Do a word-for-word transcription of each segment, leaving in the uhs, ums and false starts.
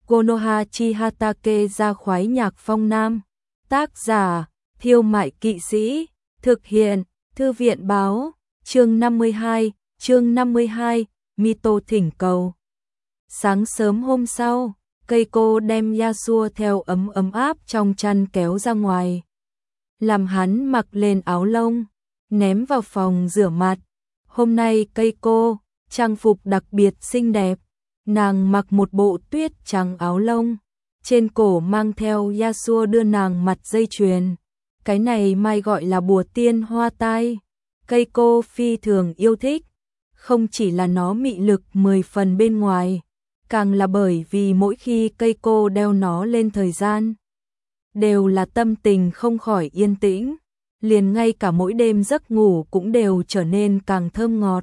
Konoha Chihatake ra khoái nhạc phong nam. Tác giả, Thiêu Mại Kỵ Sĩ. Thực hiện, Thư viện báo. Chương năm mươi hai, chương năm mươi hai, Mito thỉnh cầu. Sáng sớm hôm sau, Keiko đem Yasuo theo ấm ấm áp trong chăn kéo ra ngoài. Làm hắn mặc lên áo lông, ném vào phòng rửa mặt. Hôm nay Keiko, trang phục đặc biệt xinh đẹp. Nàng mặc một bộ tuyết trắng áo lông, trên cổ mang theo Yasuo đưa nàng mặt dây chuyền. Cái này mai gọi là bùa tiên hoa tai. Keiko phi thường yêu thích, không chỉ là nó mị lực mười phần bên ngoài, càng là bởi vì mỗi khi Keiko đeo nó lên thời gian, đều là tâm tình không khỏi yên tĩnh, liền ngay cả mỗi đêm giấc ngủ cũng đều trở nên càng thơm ngọt.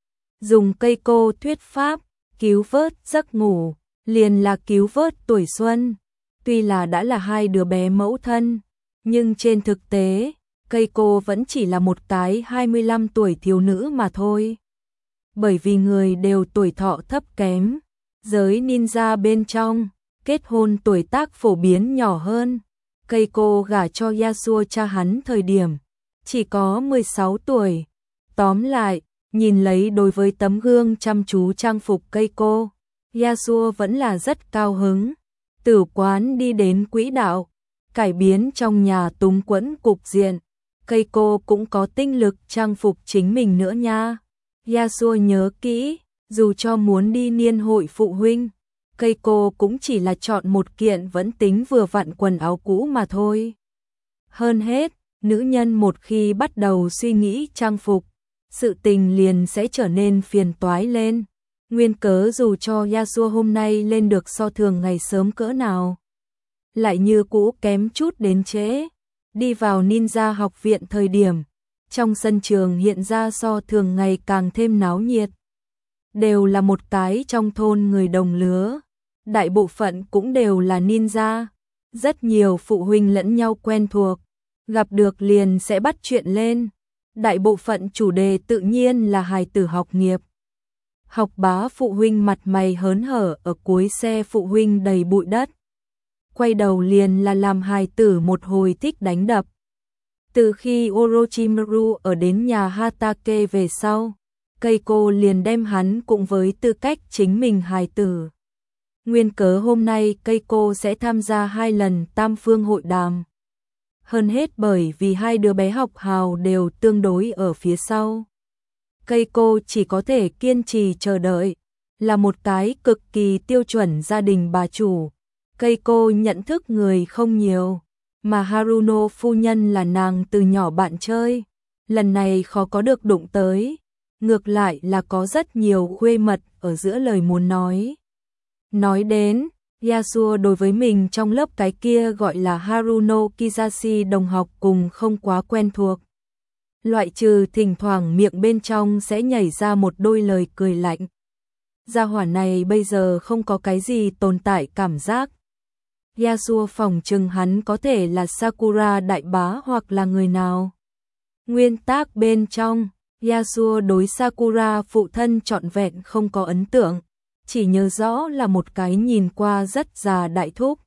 Dùng Keiko thuyết pháp, cứu vớt giấc ngủ, liền là cứu vớt tuổi xuân. Tuy là đã là hai đứa bé mẫu thân, nhưng trên thực tế, Keiko vẫn chỉ là một cái hai mươi lăm tuổi thiếu nữ mà thôi. Bởi vì người đều tuổi thọ thấp kém, giới ninja bên trong, kết hôn tuổi tác phổ biến nhỏ hơn. Keiko gả cho Yasuo cha hắn thời điểm, chỉ có mười sáu tuổi. Tóm lại, nhìn lấy đối với tấm gương chăm chú trang phục Keiko, Yasuo vẫn là rất cao hứng. Tử quán đi đến quỹ đạo, cải biến trong nhà túng quẫn cục diện. Keiko cũng có tinh lực trang phục chính mình nữa nha. Yasuo nhớ kỹ, dù cho muốn đi niên hội phụ huynh, Keiko cũng chỉ là chọn một kiện vẫn tính vừa vặn quần áo cũ mà thôi. Hơn hết, nữ nhân một khi bắt đầu suy nghĩ trang phục, sự tình liền sẽ trở nên phiền toái lên. Nguyên cớ dù cho Yasuo hôm nay lên được so thường ngày sớm cỡ nào, lại như cũ kém chút đến trễ. Đi vào ninja học viện thời điểm, trong sân trường hiện ra so thường ngày càng thêm náo nhiệt. Đều là một cái trong thôn người đồng lứa, đại bộ phận cũng đều là ninja. Rất nhiều phụ huynh lẫn nhau quen thuộc, gặp được liền sẽ bắt chuyện lên. Đại bộ phận chủ đề tự nhiên là hài tử học nghiệp. Học bá phụ huynh mặt mày hớn hở ở cuối xe phụ huynh đầy bụi đất. Quay đầu liền là làm hài tử một hồi thích đánh đập. Từ khi Orochimaru ở đến nhà Hatake về sau, Keiko liền đem hắn cùng với tư cách chính mình hài tử. Nguyên cớ hôm nay Keiko sẽ tham gia hai lần tam phương hội đàm. Hơn hết bởi vì hai đứa bé học hào đều tương đối ở phía sau. Keiko chỉ có thể kiên trì chờ đợi, là một cái cực kỳ tiêu chuẩn gia đình bà chủ. Keiko nhận thức người không nhiều, mà Haruno phu nhân là nàng từ nhỏ bạn chơi, lần này khó có được đụng tới, ngược lại là có rất nhiều khuê mật ở giữa lời muốn nói. Nói đến, Yasuo đối với mình trong lớp cái kia gọi là Haruno Kizashi đồng học cùng không quá quen thuộc. Loại trừ thỉnh thoảng miệng bên trong sẽ nhảy ra một đôi lời cười lạnh. Gia hỏa này bây giờ không có cái gì tồn tại cảm giác. Yasuo phỏng chừng hắn có thể là Sakura đại bá hoặc là người nào. Nguyên tác bên trong, Yasuo đối Sakura phụ thân trọn vẹn không có ấn tượng, chỉ nhớ rõ là một cái nhìn qua rất già đại thúc.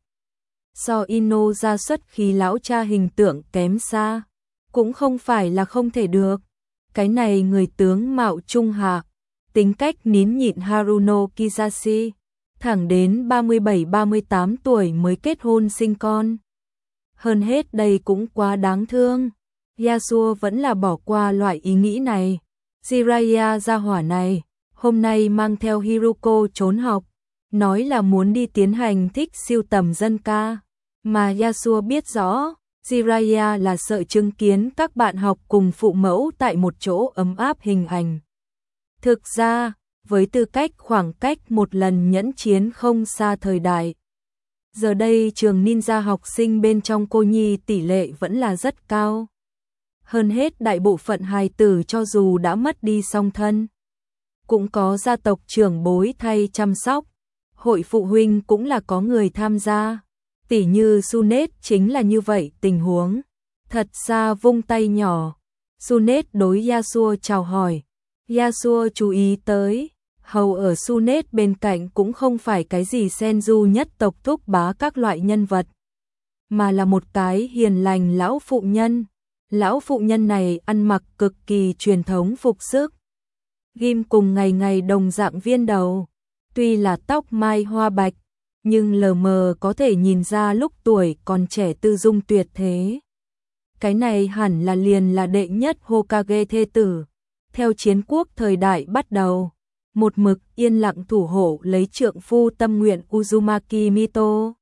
So Ino ra xuất khí lão cha hình tượng kém xa, cũng không phải là không thể được. Cái này người tướng mạo trung hạ, tính cách nín nhịn Haruno Kizashi, thẳng đến ba mươi bảy ba mươi tám tuổi mới kết hôn sinh con. Hơn hết đây cũng quá đáng thương. Yasuo vẫn là bỏ qua loại ý nghĩ này. Jiraiya gia hỏa này, hôm nay mang theo Hiruko trốn học, nói là muốn đi tiến hành thích siêu tầm dân ca. Mà Yasuo biết rõ, Jiraiya là sợ chứng kiến các bạn học cùng phụ mẫu tại một chỗ ấm áp hình ảnh. Thực ra, với tư cách khoảng cách một lần nhẫn chiến không xa thời đại, giờ đây trường ninja học sinh bên trong cô nhi tỷ lệ vẫn là rất cao. Hơn hết đại bộ phận hài tử cho dù đã mất đi song thân, cũng có gia tộc trưởng bối thay chăm sóc. Hội phụ huynh cũng là có người tham gia. Tỉ như Sunet chính là như vậy tình huống. Thật xa vung tay nhỏ, Sunet đối Yasuo chào hỏi. Yasuo chú ý tới, hầu ở Sunet bên cạnh cũng không phải cái gì Senju nhất tộc thúc bá các loại nhân vật, mà là một cái hiền lành lão phụ nhân. Lão phụ nhân này ăn mặc cực kỳ truyền thống phục sức, ghim cùng ngày ngày đồng dạng viên đầu, tuy là tóc mai hoa bạch, nhưng lờ mờ có thể nhìn ra lúc tuổi còn trẻ tư dung tuyệt thế. Cái này hẳn là liền là đệ nhất Hokage thê tử, theo chiến quốc thời đại bắt đầu, một mực yên lặng thủ hộ lấy trượng phu tâm nguyện Uzumaki Mito.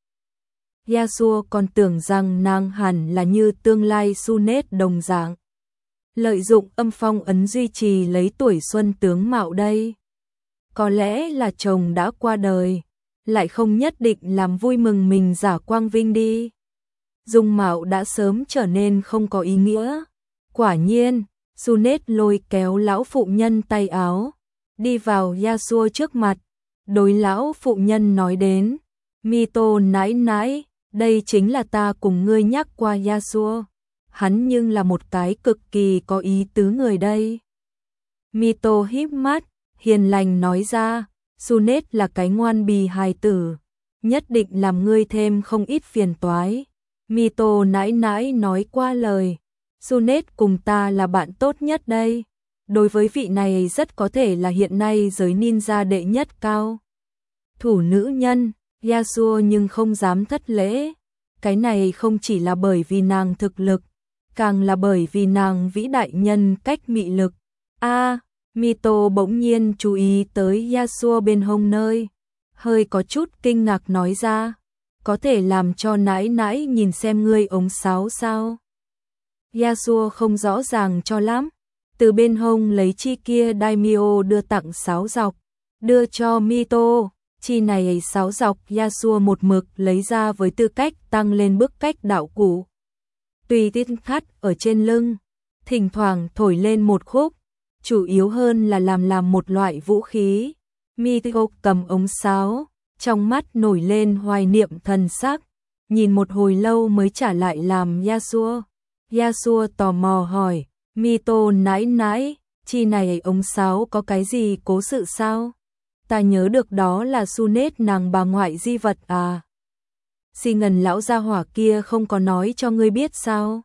Yasuo còn tưởng rằng nàng hẳn là như tương lai Sunet đồng dạng, lợi dụng âm phong ấn duy trì lấy tuổi xuân tướng mạo đây. Có lẽ là chồng đã qua đời, lại không nhất định làm vui mừng mình giả quang vinh đi. Dung mạo đã sớm trở nên không có ý nghĩa. Quả nhiên, Sunet lôi kéo lão phụ nhân tay áo, đi vào Yasuo trước mặt, đối lão phụ nhân nói đến, Mito nãi nãi, đây chính là ta cùng ngươi nhắc qua Yasuo, hắn nhưng là một cái cực kỳ có ý tứ người đây. Mito híp mắt, hiền lành nói ra, Sunet là cái ngoan bì hài tử, nhất định làm ngươi thêm không ít phiền toái. Mito nãi nãi nói qua lời, Sunet cùng ta là bạn tốt nhất đây. Đối với vị này rất có thể là hiện nay giới ninja đệ nhất cao thủ nữ nhân, Yasuo nhưng không dám thất lễ. Cái này không chỉ là bởi vì nàng thực lực, càng là bởi vì nàng vĩ đại nhân cách mị lực. A, à, Mito bỗng nhiên chú ý tới Yasuo bên hông nơi, hơi có chút kinh ngạc nói ra, có thể làm cho nãi nãi nhìn xem ngươi ống sáo sao? Yasuo không rõ ràng cho lắm, từ bên hông lấy chi kia daimyo đưa tặng sáo dọc, đưa cho Mito. Chi này sáo dọc Yasuo một mực lấy ra với tư cách tăng lên bức cách đạo cụ. Tùy tiết thắt ở trên lưng, thỉnh thoảng thổi lên một khúc, chủ yếu hơn là làm làm một loại vũ khí. Mito cầm ống sáo, trong mắt nổi lên hoài niệm thần sắc, nhìn một hồi lâu mới trả lại làm Yasuo. Yasuo tò mò hỏi, Mito nãi nãi, chi này ống sáo có cái gì cố sự sao? Ta nhớ được đó là Sunet nàng bà ngoại di vật à? Xi ngần lão gia hỏa kia không có nói cho ngươi biết sao?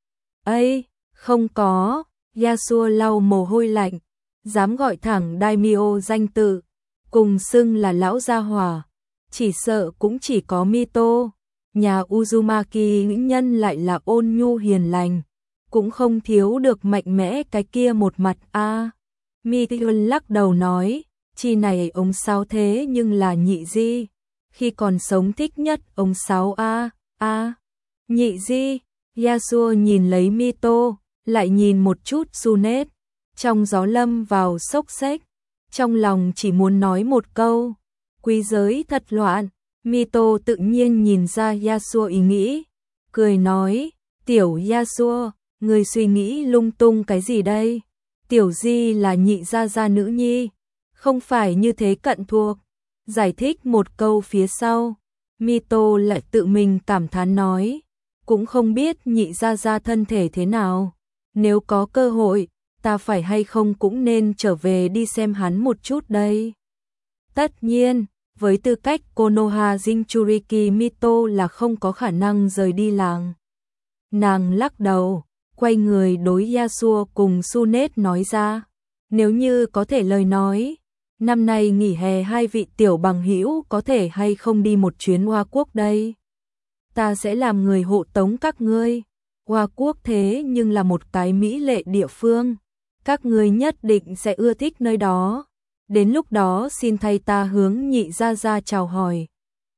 Ây, không có. Yasuo lau mồ hôi lạnh, dám gọi thẳng daimyo danh tự, cùng xưng là lão gia hỏa, chỉ sợ cũng chỉ có Mito. Nhà Uzumaki nữ nhân lại là ôn nhu hiền lành, cũng không thiếu được mạnh mẽ cái kia một mặt a. À. Mito lắc đầu nói, chi này ông sáo thế nhưng là nhị di, khi còn sống thích nhất ông sáo a a. Nhị di. Yasuo nhìn lấy Mito, lại nhìn một chút Sunet, trong gió lâm vào xốc xếch, trong lòng chỉ muốn nói một câu, quý giới thật loạn. Mito tự nhiên nhìn ra Yasuo ý nghĩ, cười nói, tiểu Yasuo, người suy nghĩ lung tung cái gì đây? Tiểu di là nhị gia gia nữ nhi, không phải như thế cận thuộc. Giải thích một câu phía sau, Mito lại tự mình cảm thán nói, cũng không biết nhị gia gia thân thể thế nào, nếu có cơ hội, ta phải hay không cũng nên trở về đi xem hắn một chút đây. Tất nhiên, với tư cách Konoha Jinchuriki Mito là không có khả năng rời đi làng. Nàng lắc đầu, quay người đối Yasuo cùng Sunet nói ra, nếu như có thể lời nói, năm nay nghỉ hè hai vị tiểu bằng hữu có thể hay không đi một chuyến Hoa Quốc đây. Ta sẽ làm người hộ tống các ngươi. Hoa Quốc thế nhưng là một cái mỹ lệ địa phương, các ngươi nhất định sẽ ưa thích nơi đó. Đến lúc đó xin thay ta hướng nhị gia gia chào hỏi.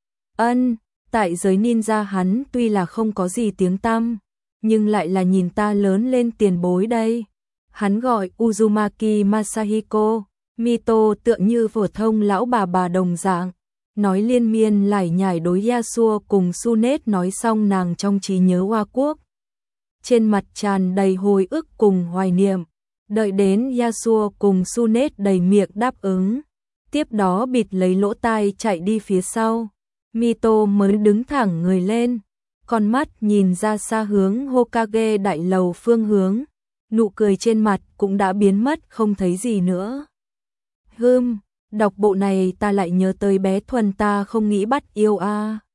Ân, tại giới ninja hắn tuy là không có gì tiếng tăm, nhưng lại là nhìn ta lớn lên tiền bối đây. Hắn gọi Uzumaki Masahiko. Mito tựa như phổ thông lão bà bà đồng dạng, nói liên miên lải nhải đối Yasuo cùng Sunet nói xong nàng trong trí nhớ Hoa Quốc. Trên mặt tràn đầy hồi ức cùng hoài niệm, đợi đến Yasuo cùng Sunet đầy miệng đáp ứng, tiếp đó bịt lấy lỗ tai chạy đi phía sau. Mito mới đứng thẳng người lên, con mắt nhìn ra xa hướng Hokage đại lầu phương hướng, nụ cười trên mặt cũng đã biến mất không thấy gì nữa. Hừm, Đọc bộ này ta lại nhớ tới bé Thuần ta không nghĩ bắt yêu a.